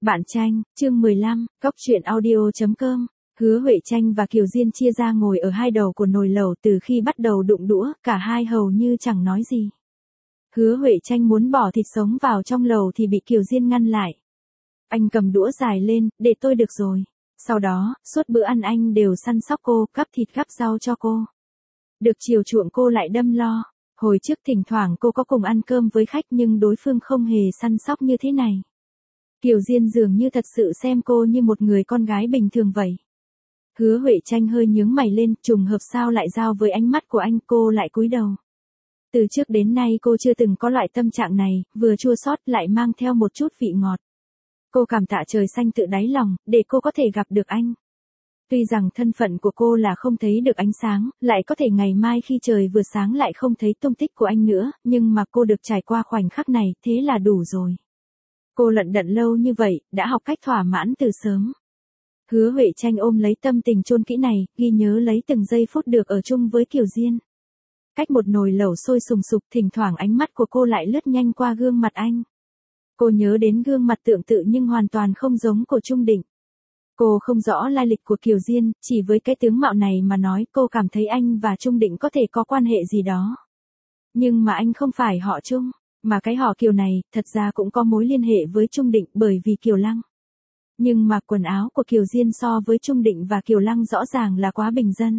Bạn tranh, chương 15, Góc truyện audio.com. Hứa Huệ Tranh và Kiều Diên chia ra ngồi ở hai đầu của nồi lẩu, từ khi bắt đầu đụng đũa, cả hai hầu như chẳng nói gì. Hứa Huệ Tranh muốn bỏ thịt sống vào trong lẩu thì bị Kiều Diên ngăn lại. Anh cầm đũa dài lên, để tôi được rồi. Sau đó, suốt bữa ăn anh đều săn sóc cô, gắp thịt gắp rau cho cô. Được chiều chuộng cô lại đâm lo. Hồi trước thỉnh thoảng cô có cùng ăn cơm với khách nhưng đối phương không hề săn sóc như thế này. Kiều Diên dường như thật sự xem cô như một người con gái bình thường vậy. Hứa Huệ Tranh hơi nhướng mày lên, trùng hợp sao lại giao với ánh mắt của anh, cô lại cúi đầu. Từ trước đến nay cô chưa từng có loại tâm trạng này, vừa chua xót lại mang theo một chút vị ngọt. Cô cảm tạ trời xanh tự đáy lòng, để cô có thể gặp được anh. Tuy rằng thân phận của cô là không thấy được ánh sáng, lại có thể ngày mai khi trời vừa sáng lại không thấy tung tích của anh nữa, nhưng mà cô được trải qua khoảnh khắc này, thế là đủ rồi. Cô lận đận lâu như vậy, đã học cách thỏa mãn từ sớm. Hứa Huệ Tranh ôm lấy tâm tình chôn kỹ này, ghi nhớ lấy từng giây phút được ở chung với Kiều Diên. Cách một nồi lẩu sôi sùng sục, thỉnh thoảng ánh mắt của cô lại lướt nhanh qua gương mặt anh. Cô nhớ đến gương mặt tương tự nhưng hoàn toàn không giống của Trung Định. Cô không rõ lai lịch của Kiều Diên, chỉ với cái tướng mạo này mà nói cô cảm thấy anh và Trung Định có thể có quan hệ gì đó. Nhưng mà anh không phải họ Trung, mà cái họ Kiều này, thật ra cũng có mối liên hệ với Trung Định bởi vì Kiều Lăng. Nhưng mà quần áo của Kiều Diên so với Trung Định và Kiều Lăng rõ ràng là quá bình dân.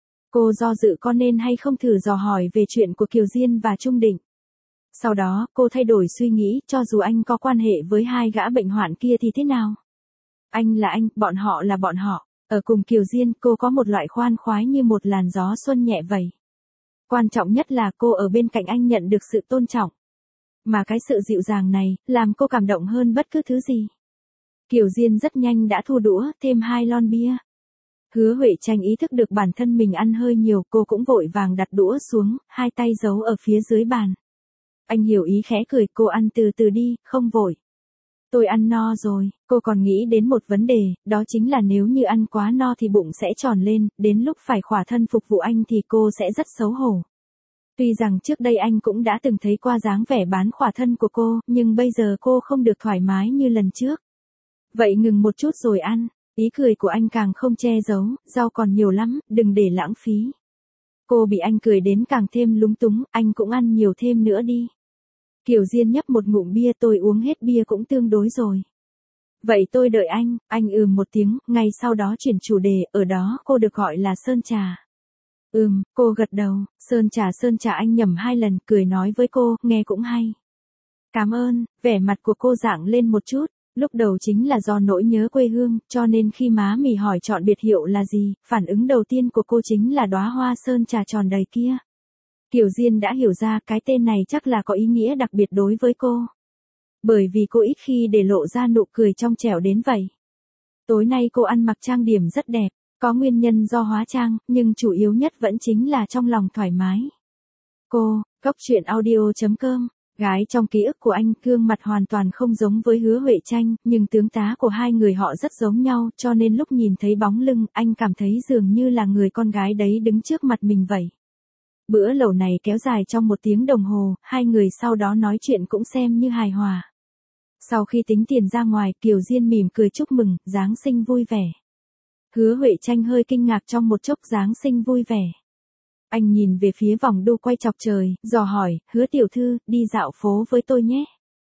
Cô do dự có nên hay không thử dò hỏi về chuyện của Kiều Diên và Trung Định. Sau đó, cô thay đổi suy nghĩ, cho dù anh có quan hệ với hai gã bệnh hoạn kia thì thế nào? Anh là anh, bọn họ là bọn họ. Ở cùng Kiều Diên, cô có một loại khoan khoái như một làn gió xuân nhẹ vậy. Quan trọng nhất là cô ở bên cạnh anh nhận được sự tôn trọng. Mà cái sự dịu dàng này, làm cô cảm động hơn bất cứ thứ gì. Kiều Diên rất nhanh đã thu đũa, thêm 2 lon bia. Hứa Huệ Tranh ý thức được bản thân mình ăn hơi nhiều, cô cũng vội vàng đặt đũa xuống, hai tay giấu ở phía dưới bàn. Anh hiểu ý khẽ cười, cô ăn từ từ đi, không vội. Tôi ăn no rồi, cô còn nghĩ đến một vấn đề, đó chính là nếu như ăn quá no thì bụng sẽ tròn lên, đến lúc phải khỏa thân phục vụ anh thì cô sẽ rất xấu hổ. Tuy rằng trước đây anh cũng đã từng thấy qua dáng vẻ bán khỏa thân của cô, nhưng bây giờ cô không được thoải mái như lần trước. Vậy ngừng một chút rồi ăn, ý cười của anh càng không che giấu, rau còn nhiều lắm, đừng để lãng phí. Cô bị anh cười đến càng thêm lúng túng, anh cũng ăn nhiều thêm nữa đi. Kiều Diên nhấp một ngụm bia, tôi uống hết bia cũng tương đối rồi. Vậy tôi đợi anh một tiếng, ngay sau đó chuyển chủ đề, ở đó cô được gọi là sơn trà. Cô gật đầu, sơn trà anh nhẩm 2 lần, cười nói với cô, nghe cũng hay. Cảm ơn, vẻ mặt của cô rạng lên một chút, lúc đầu chính là do nỗi nhớ quê hương, cho nên khi má mì hỏi chọn biệt hiệu là gì, phản ứng đầu tiên của cô chính là đóa hoa sơn trà tròn đầy kia. Kiều Diên đã hiểu ra cái tên này chắc là có ý nghĩa đặc biệt đối với cô. Bởi vì cô ít khi để lộ ra nụ cười trong trẻo đến vậy. Tối nay cô ăn mặc trang điểm rất đẹp, có nguyên nhân do hóa trang, nhưng chủ yếu nhất vẫn chính là trong lòng thoải mái. Cô, Góc truyện audio.com, gái trong ký ức của anh, gương mặt hoàn toàn không giống với Hứa Huệ Tranh, nhưng tướng tá của hai người họ rất giống nhau, cho nên lúc nhìn thấy bóng lưng, anh cảm thấy dường như là người con gái đấy đứng trước mặt mình vậy. Bữa lẩu này kéo dài trong 1 tiếng đồng hồ, hai người sau đó nói chuyện cũng xem như hài hòa. Sau khi tính tiền ra ngoài, Kiều Diên mỉm cười chúc mừng, Giáng sinh vui vẻ. Hứa Huệ Tranh hơi kinh ngạc trong một chốc, Giáng sinh vui vẻ. Anh nhìn về phía vòng đu quay chọc trời, dò hỏi, Hứa tiểu thư, đi dạo phố với tôi nhé.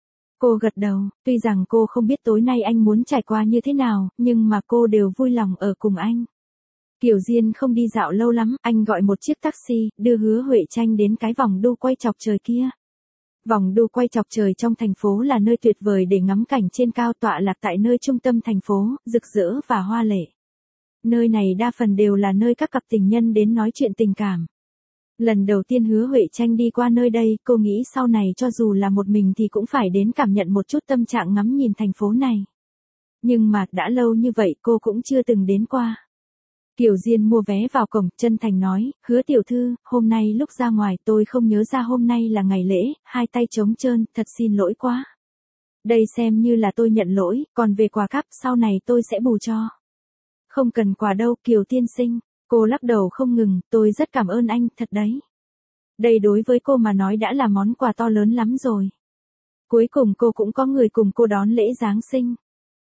Cô gật đầu, tuy rằng cô không biết tối nay anh muốn trải qua như thế nào, nhưng mà cô đều vui lòng ở cùng anh. Kiều Diên không đi dạo lâu lắm, anh gọi một chiếc taxi, đưa Hứa Huệ Tranh đến cái vòng đu quay chọc trời kia. Vòng đu quay chọc trời trong thành phố là nơi tuyệt vời để ngắm cảnh trên cao, tọa lạc tại nơi trung tâm thành phố, rực rỡ và hoa lệ. Nơi này đa phần đều là nơi các cặp tình nhân đến nói chuyện tình cảm. Lần đầu tiên Hứa Huệ Tranh đi qua nơi đây, cô nghĩ sau này cho dù là một mình thì cũng phải đến cảm nhận một chút tâm trạng ngắm nhìn thành phố này. Nhưng mà đã lâu như vậy cô cũng chưa từng đến qua. Kiều Diên mua vé vào cổng, chân thành nói, Hứa tiểu thư, hôm nay lúc ra ngoài tôi không nhớ ra hôm nay là ngày lễ, hai tay trống trơn, thật xin lỗi quá. Đây xem như là tôi nhận lỗi, còn về quà cáp sau này tôi sẽ bù cho. Không cần quà đâu Kiều tiên sinh, cô lắc đầu không ngừng, tôi rất cảm ơn anh, thật đấy. Đây đối với cô mà nói đã là món quà to lớn lắm rồi. Cuối cùng cô cũng có người cùng cô đón lễ Giáng sinh.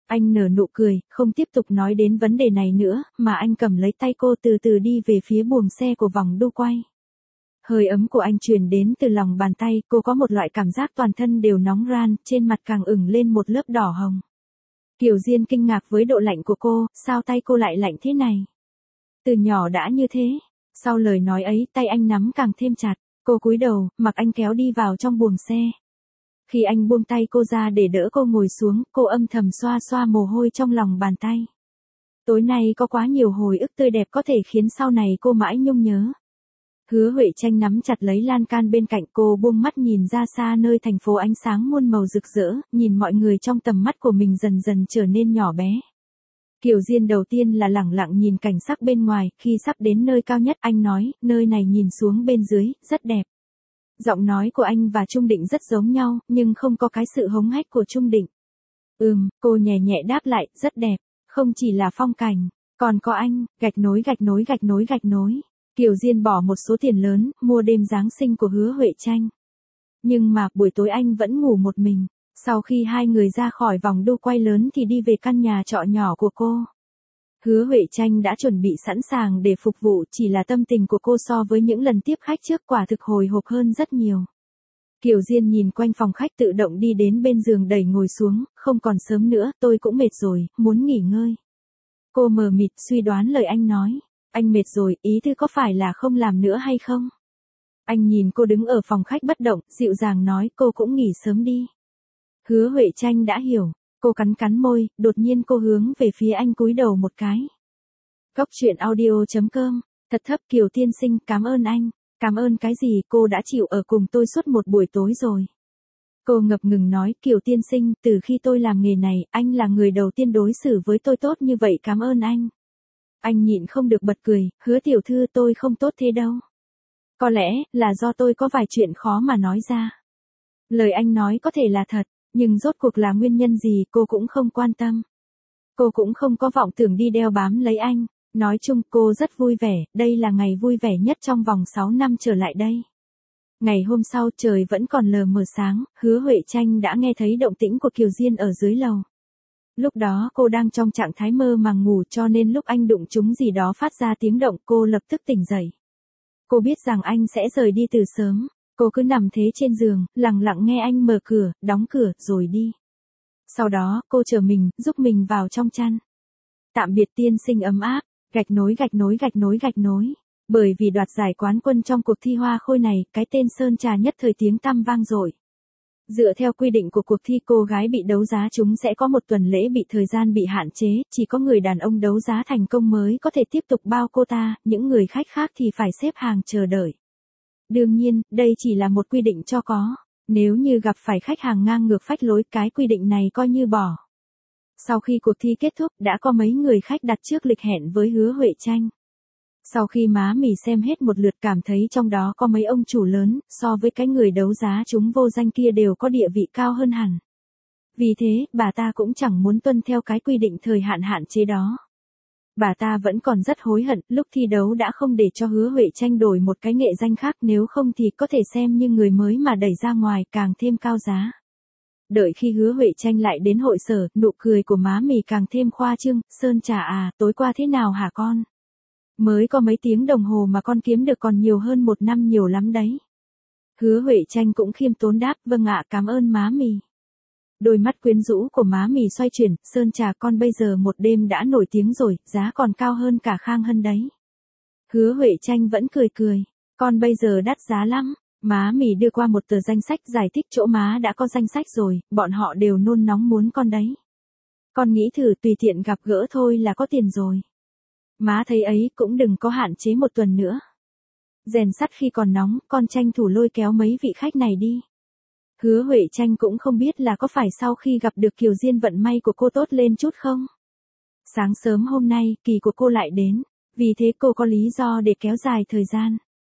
Anh nở nụ cười, không tiếp tục nói đến vấn đề này nữa, mà anh cầm lấy tay cô từ từ đi về phía buồng xe của vòng đu quay. Hơi ấm của anh truyền đến từ lòng bàn tay, cô có một loại cảm giác toàn thân đều nóng ran, trên mặt càng ửng lên một lớp đỏ hồng. Kiều Diên kinh ngạc với độ lạnh của cô, sao tay cô lại lạnh thế này? Từ nhỏ đã như thế. Sau lời nói ấy, tay anh nắm càng thêm chặt, cô cúi đầu, mặc anh kéo đi vào trong buồng xe. Khi anh buông tay cô ra để đỡ cô ngồi xuống, cô âm thầm xoa xoa mồ hôi trong lòng bàn tay. Tối nay có quá nhiều hồi ức tươi đẹp có thể khiến sau này cô mãi nhung nhớ. Hứa Huệ Tranh nắm chặt lấy lan can bên cạnh, cô buông mắt nhìn ra xa nơi thành phố ánh sáng muôn màu rực rỡ, nhìn mọi người trong tầm mắt của mình dần dần trở nên nhỏ bé. Kiều Diên đầu tiên là lẳng lặng nhìn cảnh sắc bên ngoài, khi sắp đến nơi cao nhất anh nói, nơi này nhìn xuống bên dưới, rất đẹp. Giọng nói của anh và Trung Định rất giống nhau, nhưng không có cái sự hống hách của Trung Định. Cô nhẹ nhẹ đáp lại, rất đẹp, không chỉ là phong cảnh, còn có anh, gạch nối gạch nối gạch nối gạch nối. Kiều Diên bỏ một số tiền lớn, mua đêm Giáng sinh của Hứa Huệ Tranh. Nhưng mà, buổi tối anh vẫn ngủ một mình. Sau khi hai người ra khỏi vòng đu quay lớn thì đi về căn nhà trọ nhỏ của cô. Hứa Huệ Tranh đã chuẩn bị sẵn sàng để phục vụ, chỉ là tâm tình của cô so với những lần tiếp khách trước quả thực hồi hộp hơn rất nhiều. Kiều Diên nhìn quanh phòng khách tự động đi đến bên giường đẩy ngồi xuống, không còn sớm nữa, tôi cũng mệt rồi, muốn nghỉ ngơi. Cô mờ mịt suy đoán lời anh nói. Anh mệt rồi, ý thư có phải là không làm nữa hay không? Anh nhìn cô đứng ở phòng khách bất động, dịu dàng nói cô cũng nghỉ sớm đi. Hứa Huệ Tranh đã hiểu, cô cắn cắn môi, đột nhiên cô hướng về phía anh cúi đầu một cái. Cốc truyện audio.com, thật thấp Kiều tiên sinh, cảm ơn anh. Cảm ơn cái gì, cô đã chịu ở cùng tôi suốt một buổi tối rồi. Cô ngập ngừng nói, Kiều tiên sinh, từ khi tôi làm nghề này, anh là người đầu tiên đối xử với tôi tốt như vậy, cảm ơn anh. Anh nhịn không được bật cười, Hứa tiểu thư, tôi không tốt thế đâu. Có lẽ, là do tôi có vài chuyện khó mà nói ra. Lời anh nói có thể là thật, nhưng rốt cuộc là nguyên nhân gì cô cũng không quan tâm. Cô cũng không có vọng tưởng đi đeo bám lấy anh. Nói chung cô rất vui vẻ, đây là ngày vui vẻ nhất trong vòng 6 năm trở lại đây. Ngày hôm sau trời vẫn còn lờ mờ sáng, Hứa Huệ Tranh đã nghe thấy động tĩnh của Kiều Diên ở dưới lầu. Lúc đó cô đang trong trạng thái mơ màng ngủ cho nên lúc anh đụng trúng gì đó phát ra tiếng động cô lập tức tỉnh dậy. Cô biết rằng anh sẽ rời đi từ sớm, cô cứ nằm thế trên giường, lặng lặng nghe anh mở cửa, đóng cửa, rồi đi. Sau đó cô trở mình, giúp mình vào trong chăn. Tạm biệt tiên sinh ấm áp, gạch nối gạch nối gạch nối gạch nối. Bởi vì đoạt giải quán quân trong cuộc thi hoa khôi này, cái tên Sơn Trà nhất thời tiếng tăm vang dội. Dựa theo quy định của cuộc thi, cô gái bị đấu giá chúng sẽ có một tuần lễ bị thời gian bị hạn chế, chỉ có người đàn ông đấu giá thành công mới có thể tiếp tục bao cô ta, những người khách khác thì phải xếp hàng chờ đợi. Đương nhiên, đây chỉ là một quy định cho có, nếu như gặp phải khách hàng ngang ngược phách lối, cái quy định này coi như bỏ. Sau khi cuộc thi kết thúc, đã có mấy người khách đặt trước lịch hẹn với Hứa Huệ Tranh. Sau khi má mì xem hết một lượt cảm thấy trong đó có mấy ông chủ lớn, so với cái người đấu giá chúng vô danh kia đều có địa vị cao hơn hẳn. Vì thế, bà ta cũng chẳng muốn tuân theo cái quy định thời hạn hạn chế đó. Bà ta vẫn còn rất hối hận, lúc thi đấu đã không để cho Hứa Huệ Tranh đổi một cái nghệ danh khác, nếu không thì có thể xem như người mới mà đẩy ra ngoài càng thêm cao giá. Đợi khi Hứa Huệ Tranh lại đến hội sở, nụ cười của má mì càng thêm khoa trương, Sơn Trà à, tối qua thế nào hả con? Mới có mấy tiếng đồng hồ mà con kiếm được còn nhiều hơn 1 năm nhiều lắm đấy. Hứa Huệ Tranh cũng khiêm tốn đáp, vâng ạ, cảm ơn má mì. Đôi mắt quyến rũ của má mì xoay chuyển, Sơn Trà con bây giờ một đêm đã nổi tiếng rồi, giá còn cao hơn cả Khang Hân đấy. Hứa Huệ Tranh vẫn cười cười, con bây giờ đắt giá lắm. Má mì đưa qua một tờ danh sách giải thích chỗ má đã có danh sách rồi, bọn họ đều nôn nóng muốn con đấy. Con nghĩ thử tùy tiện gặp gỡ thôi là có tiền rồi. Má thấy ấy cũng đừng có hạn chế 1 tuần nữa. Rèn sắt khi còn nóng, con tranh thủ lôi kéo mấy vị khách này đi. Hứa Huệ Tranh cũng không biết là có phải sau khi gặp được Kiều Diên vận may của cô tốt lên chút không. Sáng sớm hôm nay, kỳ của cô lại đến, vì thế cô có lý do để kéo dài thời gian.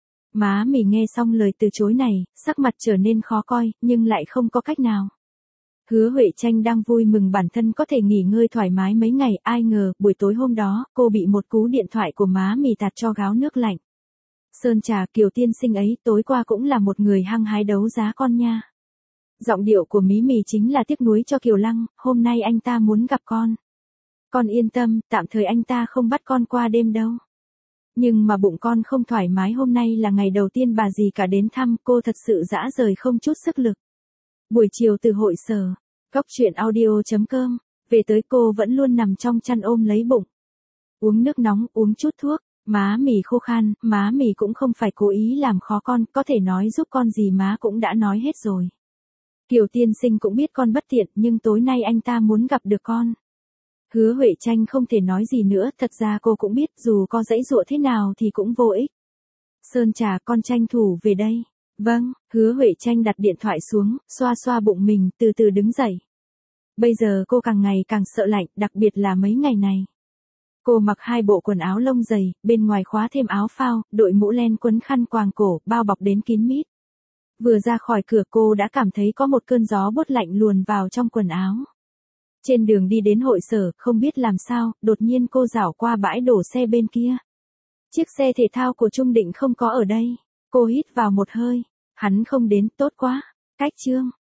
Má mì nghe xong lời từ chối này, sắc mặt trở nên khó coi, nhưng lại không có cách nào. Hứa Huệ Tranh đang vui mừng bản thân có thể nghỉ ngơi thoải mái mấy ngày, ai ngờ, buổi tối hôm đó, cô bị một cú điện thoại của má mì tạt cho gáo nước lạnh. Sơn Trà, Kiều tiên sinh ấy, tối qua cũng là một người hăng hái đấu giá con nha. Giọng điệu của Mí Mì chính là tiếc nuối cho Kiều Lăng, hôm nay anh ta muốn gặp con. Con yên tâm, tạm thời anh ta không bắt con qua đêm đâu. Nhưng mà bụng con không thoải mái, hôm nay là ngày đầu tiên bà dì cả đến thăm, cô thật sự dã rời không chút sức lực. Buổi chiều từ hội sở, Cóc Truyện Audio.com, về tới cô vẫn luôn nằm trong chăn ôm lấy bụng. Uống nước nóng, uống chút thuốc, má Mì khô khan, má Mì cũng không phải cố ý làm khó con, có thể nói giúp con gì má cũng đã nói hết rồi. Kiều tiên sinh cũng biết con bất tiện, nhưng tối nay anh ta muốn gặp được con. Hứa Huệ Tranh không thể nói gì nữa, thật ra cô cũng biết dù có giãy giụa thế nào thì cũng vô ích. Sơn Trà, con tranh thủ về đây. Vâng, Hứa Huệ Tranh đặt điện thoại xuống, xoa xoa bụng mình, từ từ đứng dậy. Bây giờ cô càng ngày càng sợ lạnh, đặc biệt là mấy ngày này. Cô mặc 2 bộ quần áo lông dày, bên ngoài khóa thêm áo phao, đội mũ len quấn khăn quàng cổ, bao bọc đến kín mít. Vừa ra khỏi cửa cô đã cảm thấy có một cơn gió buốt lạnh luồn vào trong quần áo. Trên đường đi đến hội sở, không biết làm sao, đột nhiên cô dảo qua bãi đổ xe bên kia. Chiếc xe thể thao của Trung Định không có ở đây. Cô hít vào một hơi. Hắn không đến, tốt quá. Cách Trương.